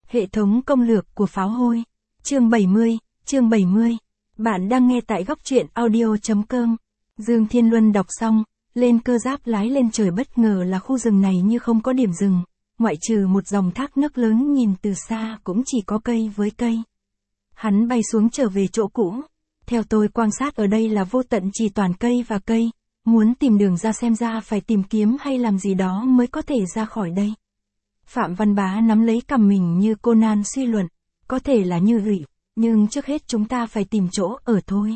Hệ thống công lược của pháo hôi. Chương 70. Bạn đang nghe tại góc truyện audio.com. Dương Thiên Luân đọc xong, lên cơ giáp lái lên trời, bất ngờ là khu rừng này như không có điểm dừng, ngoại trừ một dòng thác nước lớn nhìn từ xa cũng chỉ có cây với cây. Hắn bay xuống trở về chỗ cũ. Theo tôi quan sát ở đây là vô tận chỉ toàn cây và cây, muốn tìm đường ra xem ra phải tìm kiếm hay làm gì đó mới có thể ra khỏi đây. Phạm Văn Bá nắm lấy cằm mình như Conan suy luận, có thể là như vậy, nhưng trước hết chúng ta phải tìm chỗ ở thôi.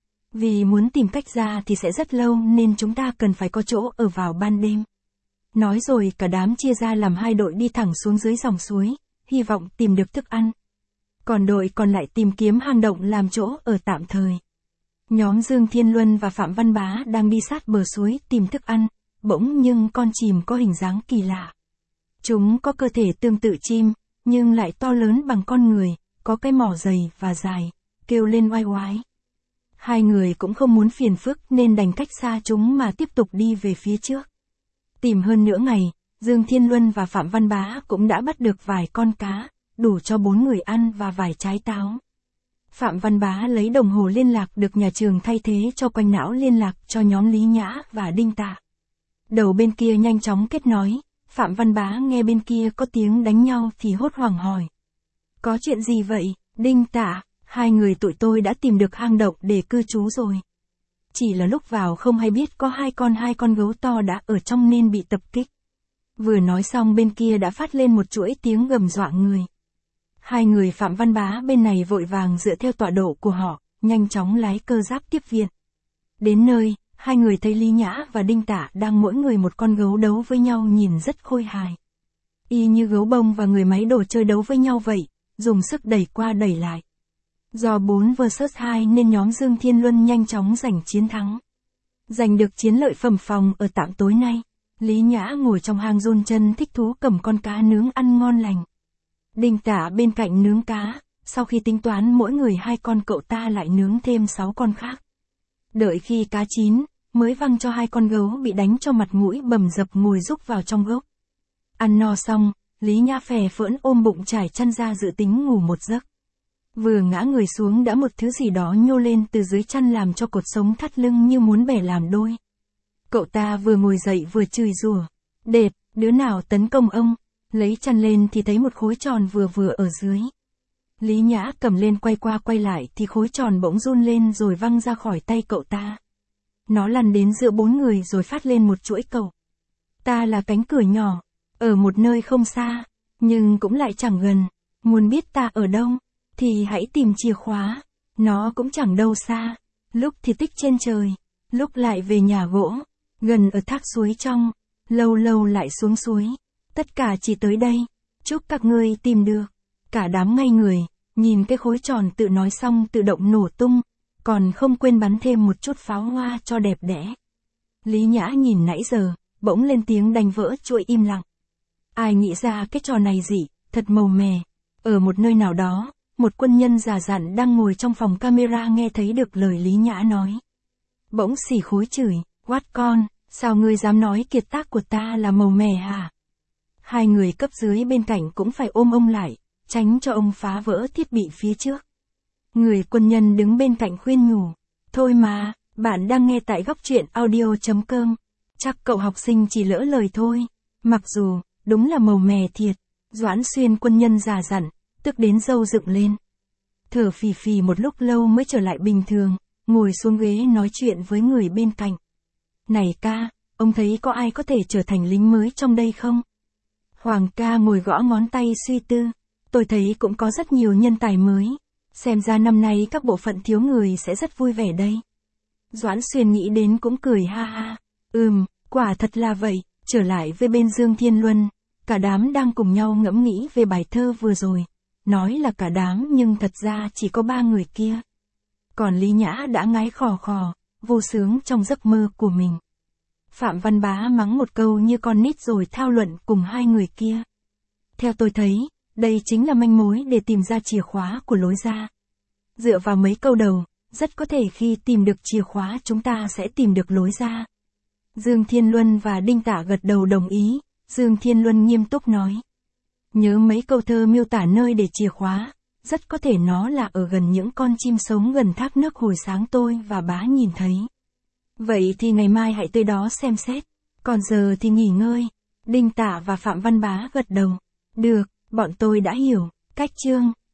Vì muốn tìm cách ra thì sẽ rất lâu nên chúng ta cần phải có chỗ ở vào ban đêm. Nói rồi cả đám chia ra làm hai đội đi thẳng xuống dưới dòng suối, hy vọng tìm được thức ăn. Còn đội còn lại tìm kiếm hang động làm chỗ ở tạm thời. Nhóm Dương Thiên Luân và Phạm Văn Bá đang đi sát bờ suối tìm thức ăn, bỗng nhưng con chìm có hình dáng kỳ lạ. Chúng có cơ thể tương tự chim, nhưng lại to lớn bằng con người, có cái mỏ dày và dài, kêu lên oai oái. Hai người cũng không muốn phiền phức nên đành cách xa chúng mà tiếp tục đi về phía trước. Tìm hơn nửa ngày, Dương Thiên Luân và Phạm Văn Bá cũng đã bắt được vài con cá, đủ cho 4 người ăn và vài trái táo. Phạm Văn Bá lấy đồng hồ liên lạc được nhà trường thay thế cho quanh não liên lạc cho nhóm Lý Nhã và Đinh Tạ. Đầu bên kia nhanh chóng kết nối, Phạm Văn Bá nghe bên kia có tiếng đánh nhau thì hốt hoảng hỏi. Có chuyện gì vậy, Đinh Tạ? Hai người tụi tôi đã tìm được hang động để cư trú rồi. Chỉ là lúc vào không hay biết có hai con gấu to đã ở trong nên bị tập kích. Vừa nói xong bên kia đã phát lên một chuỗi tiếng gầm dọa người. Hai người Phạm Văn Bá bên này vội vàng dựa theo tọa độ của họ, nhanh chóng lái cơ giáp tiếp viện. Đến nơi, hai người thấy Lý Nhã và Đinh Tạ đang mỗi người một con gấu đấu với nhau nhìn rất khôi hài. Y như gấu bông và người máy đồ chơi đấu với nhau vậy, dùng sức đẩy qua đẩy lại. Do 4 vs 2 nên nhóm Dương Thiên Luân nhanh chóng giành chiến thắng. Giành được chiến lợi phẩm phòng ở tạm tối nay, Lý Nhã ngồi trong hang run chân thích thú cầm con cá nướng ăn ngon lành. Đinh Tạ bên cạnh nướng cá, sau khi tính toán mỗi người 2 con cậu ta lại nướng thêm 6 con khác. Đợi khi cá chín, mới văng cho 2 con gấu bị đánh cho mặt mũi bầm dập ngồi rúc vào trong gốc. Ăn no xong, Lý Nhã phè phỡn ôm bụng trải chăn ra dự tính ngủ một giấc. Vừa ngã người xuống đã một thứ gì đó nhô lên từ dưới chăn làm cho cột sống thắt lưng như muốn bẻ làm đôi. Cậu ta vừa ngồi dậy vừa chửi rủa. Đệt, đứa nào tấn công ông? Lấy chăn lên thì thấy một khối tròn vừa ở dưới. Lý Nhã cầm lên quay qua quay lại thì khối tròn bỗng run lên rồi văng ra khỏi tay cậu ta. Nó lăn đến giữa 4 người rồi phát lên một chuỗi cầu. Ta là cánh cửa nhỏ, ở một nơi không xa, nhưng cũng lại chẳng gần. Muốn biết ta ở đâu, thì hãy tìm chìa khóa. Nó cũng chẳng đâu xa, lúc thì tích trên trời, lúc lại về nhà gỗ, gần ở thác suối trong, lâu lâu lại xuống suối. Tất cả chỉ tới đây, chúc các ngươi tìm được. Cả đám ngây người, nhìn cái khối tròn tự nói xong tự động nổ tung, còn không quên bắn thêm một chút pháo hoa cho đẹp đẽ. Lý Nhã nhìn nãy giờ, bỗng lên tiếng đánh vỡ chuỗi im lặng. Ai nghĩ ra cái trò này gì, thật màu mè. Ở một nơi nào đó, một quân nhân già dặn đang ngồi trong phòng camera nghe thấy được lời Lý Nhã nói. Bỗng xỉ khối chửi, quát con, sao ngươi dám nói kiệt tác của ta là màu mè hả? Hai người cấp dưới bên cạnh cũng phải ôm ông lại, tránh cho ông phá vỡ thiết bị phía trước. Người quân nhân đứng bên cạnh khuyên nhủ, thôi mà, bạn đang nghe tại góc truyện audio.com, chắc cậu học sinh chỉ lỡ lời thôi, mặc dù, đúng là màu mè thiệt. Doãn Xuyên quân nhân già dặn, tức đến râu dựng lên. Thở phì phì một lúc lâu mới trở lại bình thường, ngồi xuống ghế nói chuyện với người bên cạnh. Này ca, ông thấy có ai có thể trở thành lính mới trong đây không? Hoàng ca ngồi gõ ngón tay suy tư, tôi thấy cũng có rất nhiều nhân tài mới, xem ra năm nay các bộ phận thiếu người sẽ rất vui vẻ đây. Doãn Xuyên nghĩ đến cũng cười ha ha, quả thật là vậy. Trở lại với bên Dương Thiên Luân, cả đám đang cùng nhau ngẫm nghĩ về bài thơ vừa rồi, nói là cả đám nhưng thật ra chỉ có 3 người kia. Còn Lý Nhã đã ngái khò khò, vô sướng trong giấc mơ của mình. Phạm Văn Bá mắng một câu như con nít rồi thao luận cùng 2 người kia. Theo tôi thấy, đây chính là manh mối để tìm ra chìa khóa của lối ra. Dựa vào mấy câu đầu, rất có thể khi tìm được chìa khóa chúng ta sẽ tìm được lối ra. Dương Thiên Luân và Đinh Tạ gật đầu đồng ý, Dương Thiên Luân nghiêm túc nói. Nhớ mấy câu thơ miêu tả nơi để chìa khóa, rất có thể nó là ở gần những con chim sống gần thác nước hồi sáng tôi và bá nhìn thấy. Vậy thì ngày mai hãy tới đó xem xét. Còn giờ thì nghỉ ngơi. Đinh Tả và Phạm Văn Bá gật đầu. Được, bọn tôi đã hiểu. Cách chương